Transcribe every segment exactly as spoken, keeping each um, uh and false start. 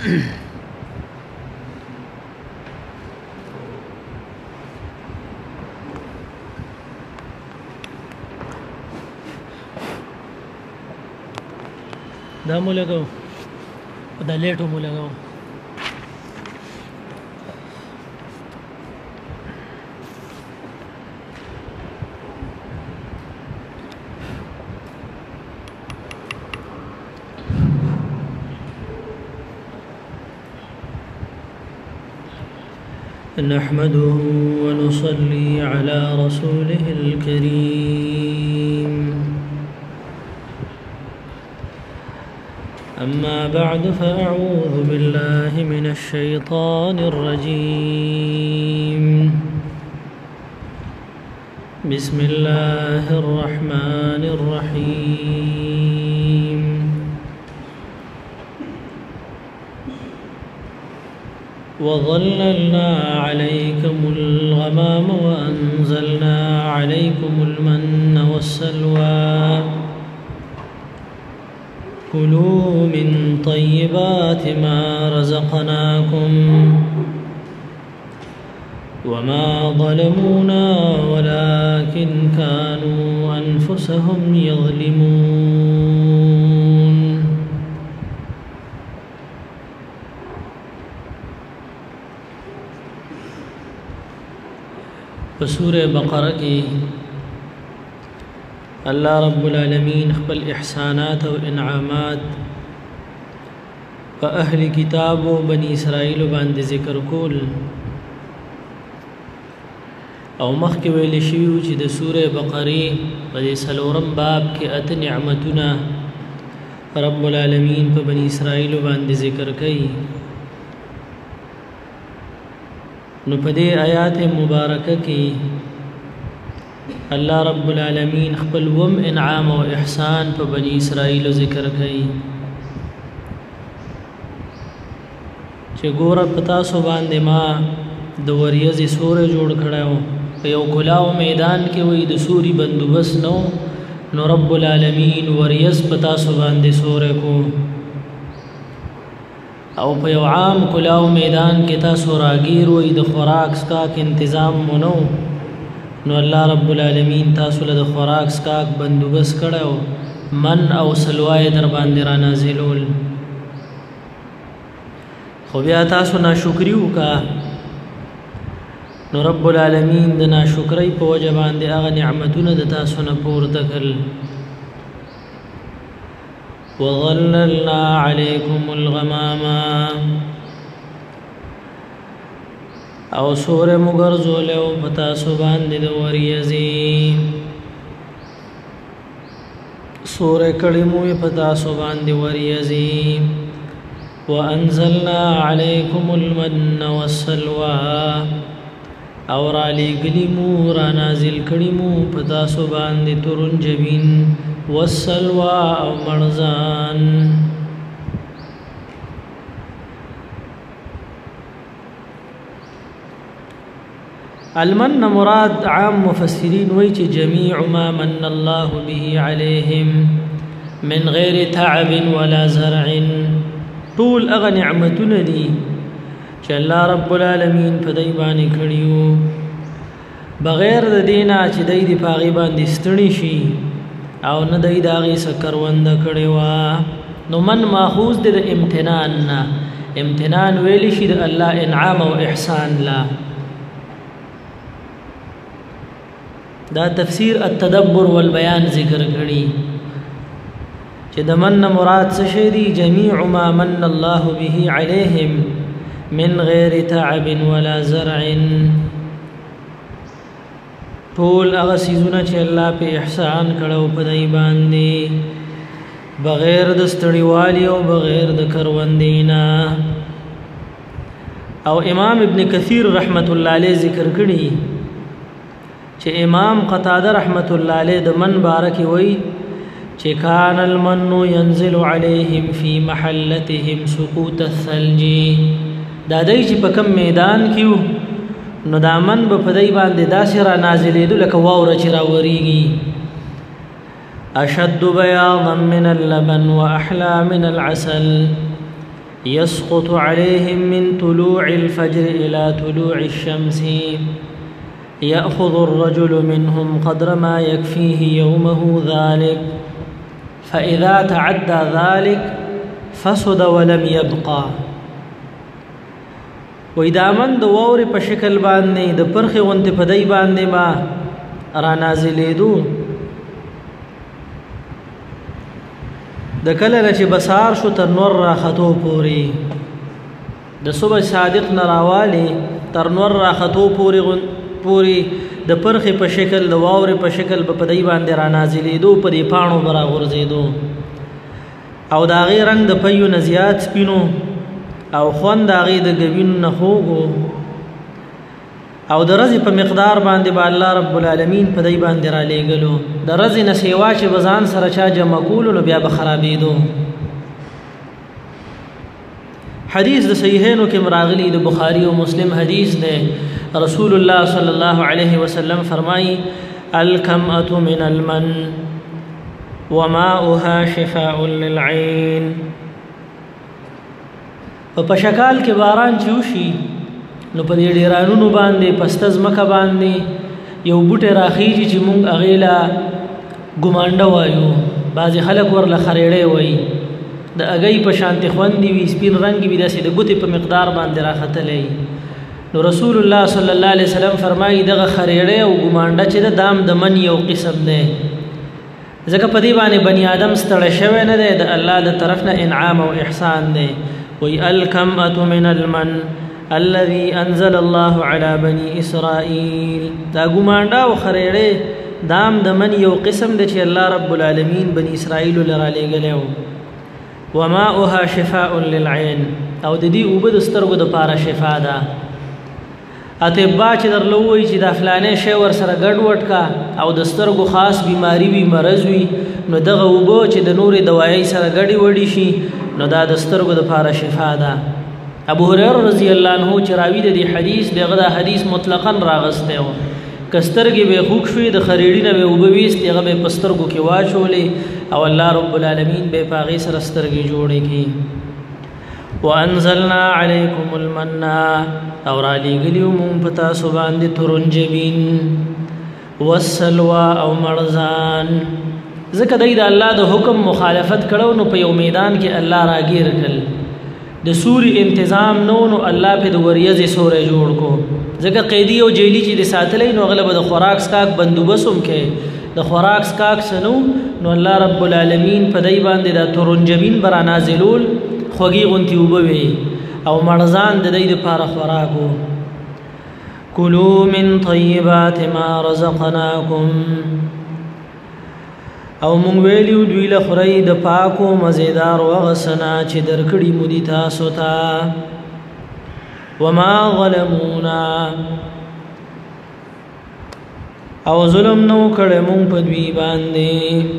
دا مو لګاو دا لیټو مو لګاو نحمده ونصلي على رسوله الكريم أما بعد فأعوذ بالله من الشيطان الرجيم بسم الله الرحمن الرحيم وظللنا عليكم الغمام وأنزلنا عليكم المن والسلوى كلوا من طيبات ما رزقناكم وما ظلمونا ولكن كانوا أنفسهم يظلمون بسورة بقرة کی الله رب العالمین خپل احسانات او انعامات په اهل کتاب او بنی اسرائیل باندې ذکر کول او مخکې ویل شوی چې د سوره بقره په سلورم باب کې اته نعمتونه رب العالمین په بنی اسرائیل باندې ذکر کړي نو په دې آیات مبارکه کې الله رب العالمین خپل وم انعام او احسان په بنی اسرائیل ذکر کړي چې ګوره پتا سو باندې ما د وریځې سورې جوړ کړو په یو کلاو میدان کې وې د سوري بندوبس نو نو رب العالمین وریځ پتا سو باندې سورې کو او په یو عام کلاو میدان کې تاسو راګیر وې د خوراک سکاک تنظیم مونو نو الله رب العالمین تاسو له خوراک سکاک بندوبس کړو من او سلوای در باندې را نازلول خو بیا تاسو ناشکری وکا نو رب العالمین د ناشکری په وجه باندې هغه نعمتونه د تاسو نه پورته کړل وظللنا عليكم الغمام او سور مغرزول او پتا سو باندې د وریځي سور کړي مو پتا سو باندې وریځي وانزلنا عليكم المن والسلوى اور علی گلی مو را نازل کړي مو پتا سو باندې ترنجبین والسلوى او مرزان المن مراد عام مفسرين ويتي جميع ما من الله به عليهم من غير تعب ولا زرع طول اغا نعمتنا دي چې الله رب العالمین په دای باندې کړیو بغیر د دینه چې دای دی پاغي باندې ستړي شي او نه دای داغي سکروند کړیوا نو من ماخوذ د امتنان نه امتنان ویل شي د الله انعام او احسان لا دا تفسیر التدبر والبیان ذکر کړي چې د من مراد څه شي دي جميع ما من الله به عليهم من غير تعب ولا زرع ټول هغه سيزونه چې الله په احسان کړو په دای باندې بغیر د ستړیوالي او بغیر د کروندینا او امام ابن کثیر رحمت الله علیه ذکر کړي چې امام قتاده رحمت الله علیه د من بارک وی چې کان المن ينزل عليهم في محلتهم سقوط الثلج دا دای چې په کم میدان کېو نو دامن به په دای باندې داسې را نازلېدو لکه واوره چې راورېږي اشد بياضا من اللبن واحلى من العسل يسقط عليهم من طلوع الفجر إلى طلوع الشمس يأخذ الرجل منهم قدر ما يكفيه يومه ذلك فإذا تعدى ذلك فسد ولم يبقى. وإذا من دوور په شکل باندې د پرخي غونته په دای باندې ما را نازلېدو د کله چې بسار شو تر نور را خطو پوری د صبح صادق نراوالی تر نور را خطو پوری پوری د پرخي په شکل د واور په شکل په پدای باندې را نازلېدو په دې پانو برا غورځېدو او دا غي رنگ د پيو نزيات سپینو او خوان دا غي د غوین نه خوغو او د رزي په مقدار باندې با الله رب العالمین په دای باندې را لېګلو د رزي نه سیوا چې بزان سره چا جمع کول نو بیا به خرابېدو. حدیث د صحیحینو کې مراغلی د بخاری او مسلم حدیث ده. رسول الله صلی الله علیه وسلم فرمایي الکمأة من المن وماؤها شفاء للعين. په شکال کې باران چوشي نو په دې ډیرانونو باندې پستز مکه باندې یو بوټه راخیږي چې مونږ اغیلا ګمانډه وایو، بعضی خلک ورله خریړې وایي، د اگئی په شانتي خوندې وي، سپین رنگ وي، داسې د ګوتې په مقدار باندې راختلې. نو رسول الله صلی الله علیه وسلم فرمایي دغه خریړې او ګمانډه چې د دام د من یو قسم دی، ځکه په دې باندې بنی آدم ستړی شوی نه دی، د الله د طرف نه انعام او احسان دی. وی الکمأة من المن الذي انزل الله على بني اسرائيل. دا ګمانډه او خریړې دام د من یو قسم دی چې الله رب العالمین بني اسرائیل لرا لېږلی. وماؤها شفاء للعين. او د دې اوبه د سترګو د پاره شفا ده. اطبا چې درلو وي چې د فلانې شی ور سره ګډوډ کا او د سترګو خاص بیماری وي، مرض وي، نو دغه اوبه چې د نورې دوايي سره ګډي وډي شي نو دا د سترګو د پاره شفا ده. ابو هريره رضی الله عنه چې راوی د دې حدیث دغه د حدیث مطلقاً راغسته و، کسترګي به خوښ شوي د خریړي نه به وبويست هغه به پسترګو کې واچولې او الله رب العالمین به پاغي سره سترګي جوړې کی. وانزلنا عليكم المنّا. اور علی گلیو مون پتا سو باندې ترنجبین والسلوى او مرزان. ځکه دای د الله د حکم مخالفت کړو نو په یو میدان کې الله راګیر کړ، د سوري تنظیم نو نو الله په د وریځ سورې جوړ کو، ځکه قیدی او جیلی چې د ساتلې نو غلبه د خوراک سکاک بندوبسم کې د خوراک سکاک سنو نو الله رب العالمین په دای باندې د ترنجبین برا نازلول خوږی غونتی وبوي او مرزان د دې لپاره خوراکو. کلوا من طیبات ما رزقناکم. او مونږ ویلیو دوی له خورئ د پاکو مزیدار وغسنا چې درکړي مو دي تاسو ته. وما ظلمونا. او ظلم نو کړی مونږ په دوی باندې،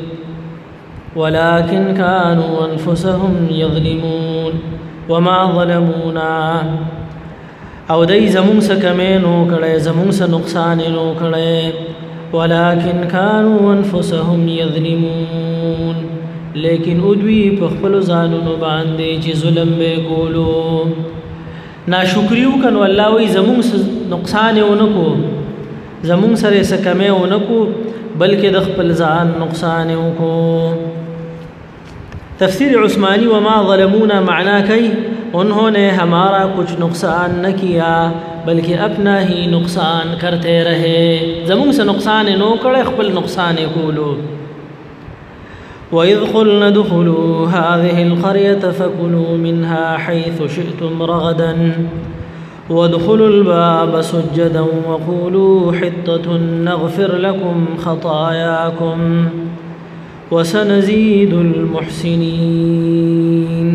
ولكن كانوا انفسهم يظلمون. وما ظلمونا. او دای زمون څه کمې نو کړی، زمون څه نقصان نو کړی، ولكن كانوا انفسهم يظلمون. لیکن ادوی په خپل ځانونو باندې چې ظلم به کولو. ناشکریو کنو الله وی زمون څه نقصان ونکو، زمون سره څه کمې ونکو، بلکې د خپل ځان نقصان وکړو. تفسیر عثمانی وما ظلمونا معنا کئی انہوں نے ہمارا کچھ نقصان نہ کیا بلکہ اپنا ہی نقصان کرتے رہے. زمون سے نقصان نو کڑے خپل نقصان کولو. وَإِذْ قُلْنَا ادْخُلُوا هَٰذِهِ الْقَرْيَةَ فَكُلُوا مِنْهَا حَيْثُ شِئْتُمْ رَغَدًا وَادْخُلُوا الْبَابَ سُجَّدًا وَقُولُوا حِطَّةٌ نَغْفِرْ لَكُمْ خَطَايَاكُمْ وَسَنَزِيدُ الْمُحْسِنِينَ.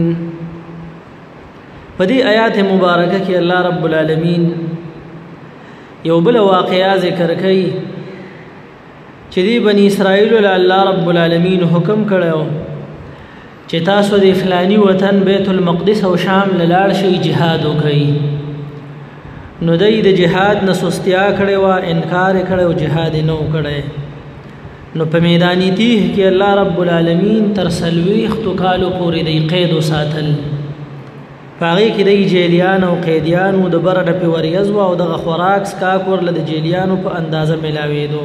پدې آیات مبارکه کې الله رب العالمین یو بل واقعا ذکر کوي چې دی بنی اسرائیل له الله رب العالمین حکم کړو چې تاسو د فلانی وطن بیت المقدس او شام لاړ شئ جهاد وکړئ. نو دای د جهاد نه سستیا کړي وا انکار کړي او جهاد نه وکړي. نو په میدانی تیه کې الله رب العالمین تر سلويخ تو کالو پورې د قید او ساتل پاغي کې د جیلیان او قیدیان او د برنه په وریز او د خوراک سکاک ورل د جیلیانو په اندازه ملاوي دو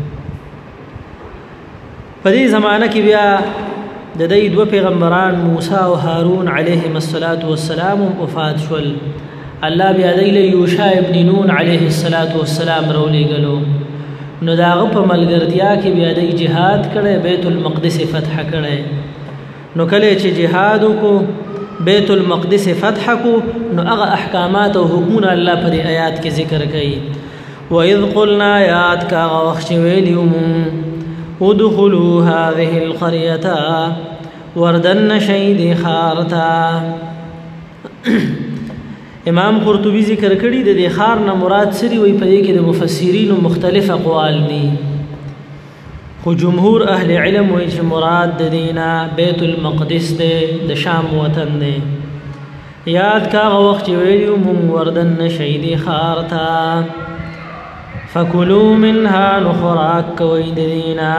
په دې زمانہ کې بیا د دې دوه پیغمبران موسی او هارون علیهم الصلاۃ والسلام وفات شول الله بیا د یوشع ابن نون علیه السلام رولې غلو نو داغه په ملګرتیا کې بیا د جهاد کړي بیت المقدس فتح کړي نو کله چې جهاد وکړو بیت المقدس فتح کو نو هغه احکامات او حکمونه الله پر آیات کې ذکر کړي وَإِذْ قُلْنَا آیات کا وخت ویلیوم ادخلوا هذه القرية وردن شهید خارتا امام قرطبی ذکر کړي د دې خار نه مراد سری وي په دې کې د مفسرینو مختلف اقوال دي خو جمهور اهل علم وایي چې مراد د دینه بیت المقدس دی د شام وطن دی یاد کا وخت ویلو مون وردن شهید خارتا فکلوا منها نخراک کوي د دینه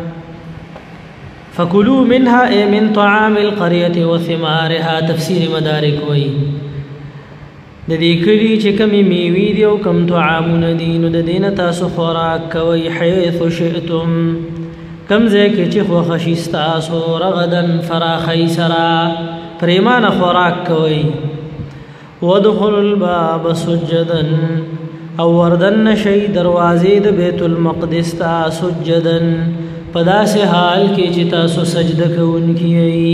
فکلوا منها اي من طعام القريه وثمارها تفسیر مدارک وایي د دې کلی چې کمی میوي دی او کم طعامونه دي نو د دینه تاسو خوراک کوي حيث شئتم کم ځای کې چې خو خشيستا سو رغدن فراخي سرا پریمانه خوراک کوي ودخل الباب سجدا او وردن شي دروازې د بیت المقدس تا سجدا پدا سه حال کې چې تاسو سجده کوونکی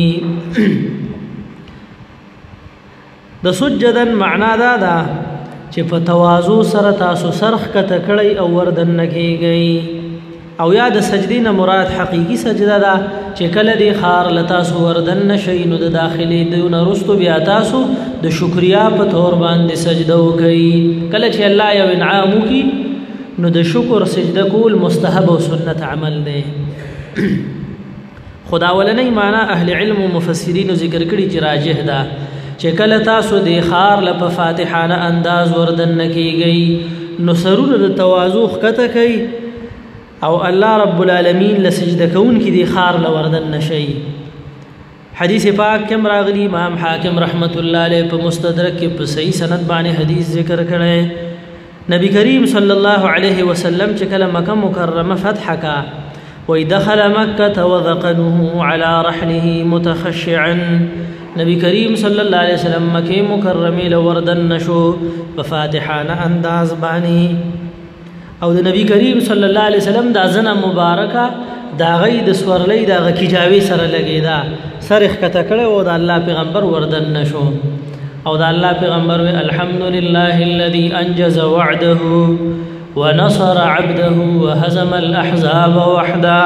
د سجدن معنا دا ده چې په تواضع سره تاسو سرخ کته کړی او وردن نکیږي او یا د سجدي نه مراد حقيقي سجده ده چې کله دی خار لتا سو وردن نشي نو د داخلي دونه رستو بیا تاسو د شکریا په تور باندې سجده وکي کله چې الله یو انعام وکي نو د شکر سجده کول مستحب او سنت عمل دی خدا ولنی معنا اهل علم او مفسرین ذکر کړي چې راجح ده چې کله تاسو د خار له فاتحانه انداز وردن نکیږي نو سرونه د تواضع کته کوي او الله رب العالمین لسجده کون کی دی خار لوردن نشي حدیث پاک کم راغلی امام حاکم رحمت الله علیه په مستدرک کې په صحیح سند باندې حدیث ذکر کړي نبی کریم صلی الله علیه وسلم چې کله مکه مکرمه فتح کا ويدخل مكه وذقنه على رحله متخشعا نبی کریم صلی الله علیه وسلم مکه مکرمه لوردن نشو په فاتحانه انداز باندې او د نبی کریم صلی الله علیه وسلم دا زنه مبارکه دا غي د سورلې دا غکیجاوي سره لګیدا سرخ کته کړه او د الله پیغمبر وردن نشو او د الله پیغمبر الحمدلله الذي انجز وعده ونصر عبده وهزم الاحزاب وحده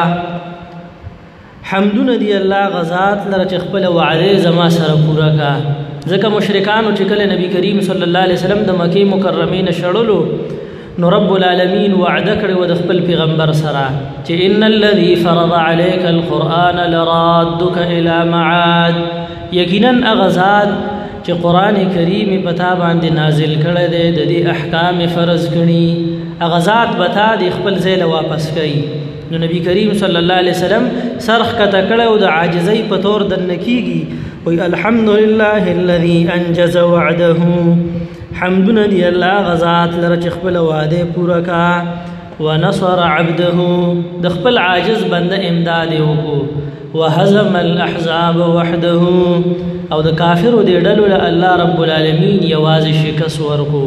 حمدون دی الله غزاد لره خپل وعده زما سره پورا کا ځکه مشرکانو چې کله نبی کریم صلی الله علیه وسلم د مکه مکرمه نشړلو نو رب العالمین وعده کړی و د خپل پیغمبر سره چې ان الذي فرض عليك القرآن لرادك الى معاد یقینا اغزاد چې قران کریم پتا باندې نازل کړی دی د دې احکام فرض کړي اغزاد بتا د خپل ځای واپس کړي نو نبی کریم صلی الله علیه وسلم سرخ کته کړه او د عاجزۍ په تور د نکیږي وی الحمدلله الذي انجز وعده حمدنا دی الله غزات لره خپل وعده پورا کا ونصر عبده د خپل عاجز بنده امداد وکړو وهزم الاحزاب وحده او د کافرو دی ډلو له الله رب العالمین یوازې شکست ورکو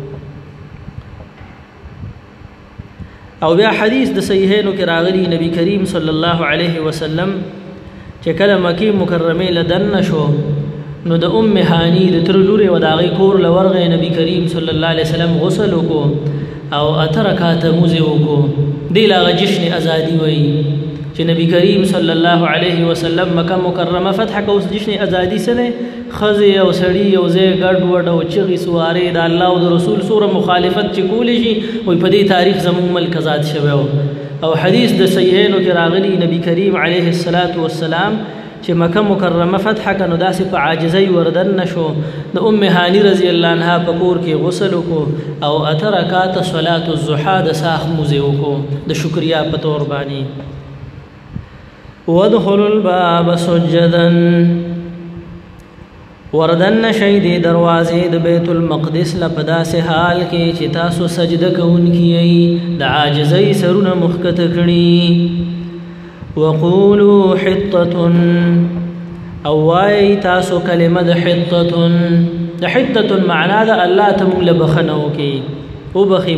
او بیا حدیث د صحیحینو کې راغلی نبی کریم صلی الله علیه وسلم چې کله مکه مکرمه لدن شو نو د ام هانی د تر لوري وداغي کور لورغه نبی کریم صلی الله علیه وسلم غسل وکړو او اترکات موزه وکړو دی لا جشن ازادي وای چې نبی کریم صلی الله علیه وسلم مکه مکرمه فتح کو جشن ازادي سره خزي او سړی او زه ګډ وډ او چغي سواره د الله او رسول سوره مخالفت چې کولې شي وي په دې تاریخ زموږ ملک آزاد شوه او حدیث د صحیحینو کې راغلی نبی کریم علیه الصلاۃ والسلام چې مکه مکرمه فتح کنو داسې په عاجزۍ وردن نشو د ام هانی رضی الله عنها په کور کې غسل وکړو او اترکات صلاه الضحى د ساخ موزه وکړو د شکریا په تور باندې وادخلوا الباب سجدا وردن شیدی دروازے د بیت المقدس لپدا سے حال کے چې تاسو سجده کوونکی د عاجزی سرونه مخکت کړي وقولوا حطة او وای تاسو کلمه د حطة د حطة معنا د الله ته مونږ لبخنو کې او بخي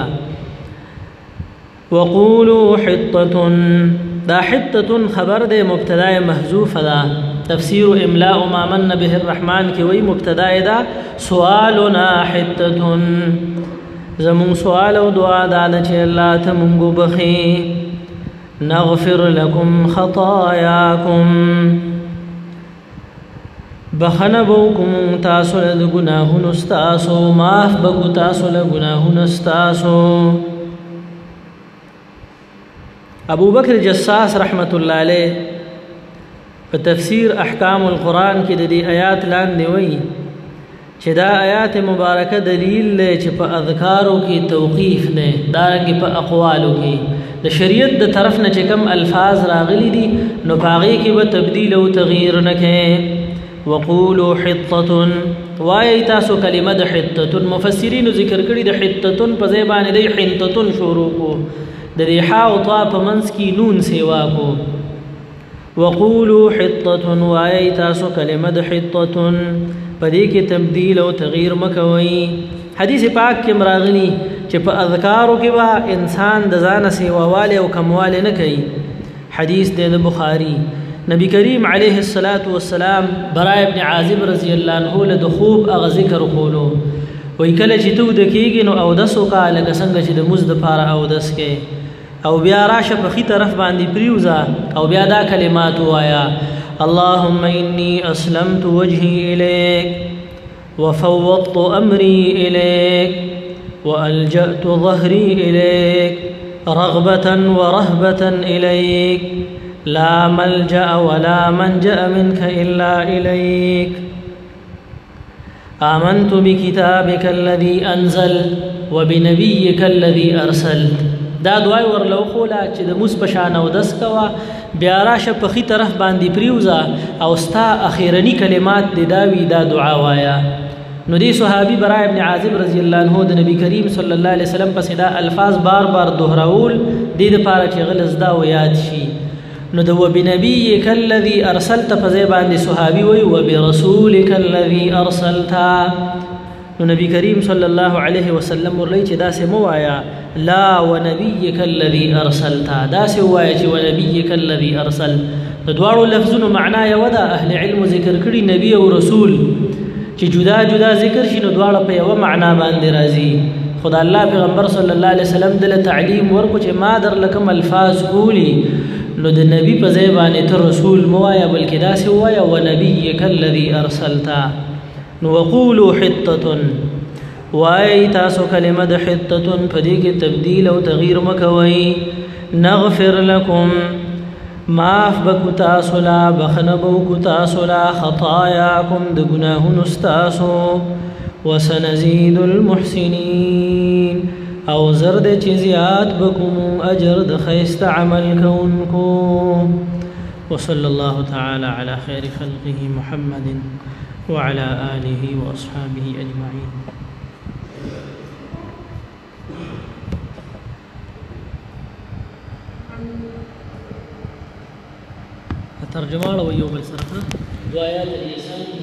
مونږه وقولوا حطة دا حطة خبر د مبتدا محذوف ده تفسیر املاء ما من به الرحمن کی وی مبتدا دا سوالنا حطة زمون سوال او دعا دا چې الله ته مونږ بخي نغفر لكم خطاياكم بخنه بوکم تاسو له ګناهونو استاسو معاف بکو تاسو له ګناهونو استاسو ابو بکر جساس رحمت الله علیه په تفسیر احکام القرآن کې د دې آیات لاندې وایي چې دا آیات مبارکه دلیل دی چې په اذکارو کې توقیف نه دارنګه په اقوالو کې د شریعت د طرف نه چې کوم الفاظ راغلي دي نو باغې کې به تبدیل او تغییر نه کوي وقولوا حطة وای تاسو کلمه د حطة مفسرین ذکر کړي د حطة په ځای باندې د حنطة شروع کو د دې حا او طا په منځ کې نون سیوا کو وقولوا حطة وای تاسو کلمه د حطة پدې کې تبدیل او تغییر مکوئ حدیث پاک کې مراغلی چې په اذکارو کې وا انسان د ځان سیواواله او کمواله نه کوي حدیث د بخاری نبی کریم علیه الصلاۃ والسلام برای ابن عازب رضی الله عنه له خوب اغه ذکر کولو وای کله چې تو د کېږي نو او دسو کا لکه څنګه چې د مزد پاره او دس کې او بیا راشه په خي طرف باندې پریوزا او بیا دا کلمات وایا اللهم اني اسلمت وجهي اليك وفوضت امري اليك والجأت ظهري اليك رغبة ورهبة اليك لا ملجأ ولا منجأ منك الا اليك آمنت بكتابك الذي انزل وبنبيك الذي ارسلت دا دعای ورلو خولا چې د موس پشان او دس کوا بیا راشه په خي طرف باندې پریوزا او ستا اخیرنی کلمات د داوی دا دعا وایا نو دی صحابي برای ابن عازب رضی الله عنه د نبی کریم صلی الله علیه وسلم پس دا الفاظ بار بار دوهراول د دې لپاره چې غلظ دا و یاد شي نو د وبنبیک الذی ارسلت په ځای باندې صحابي وی وبرسولک الذی ارسلت نو نبی کریم صلی الله علیه وسلم ورلی چې دا سه مو وایا لا ونبيك الذي ارسلت دا سه وایا چې ونبيك الذي ارسل د دواړو لفظونو معنا یو ده اهل علم ذکر کړي نبی او رسول چې جدا جدا ذکر شي نو دواړه په یو معنا باندې راځي خدای الله پیغمبر صلی الله علیه وسلم دل تعلیم ورکو چې ما در لکم الفاظ قولی نو د نبی په ځای باندې تر رسول مو وایا بلکې دا سه وایا ونبيك الذي ارسلت نو وقولوا حطة وای تاسو کلمه د حطة پدې کې تبدیل او تغییر مکوئ نغفر لكم معاف بکو تاسو لا بخنبو کو تاسو لا خطاياكم د گناهونو استاسو وسنزيد المحسنين او زرد چې زیات بکم اجر د خیست عمل کوونکو وصلى الله تعالى على خير خلقه محمد وعلى آله وأصحابه أجمعين ترجمه ويوم السرقه دعاء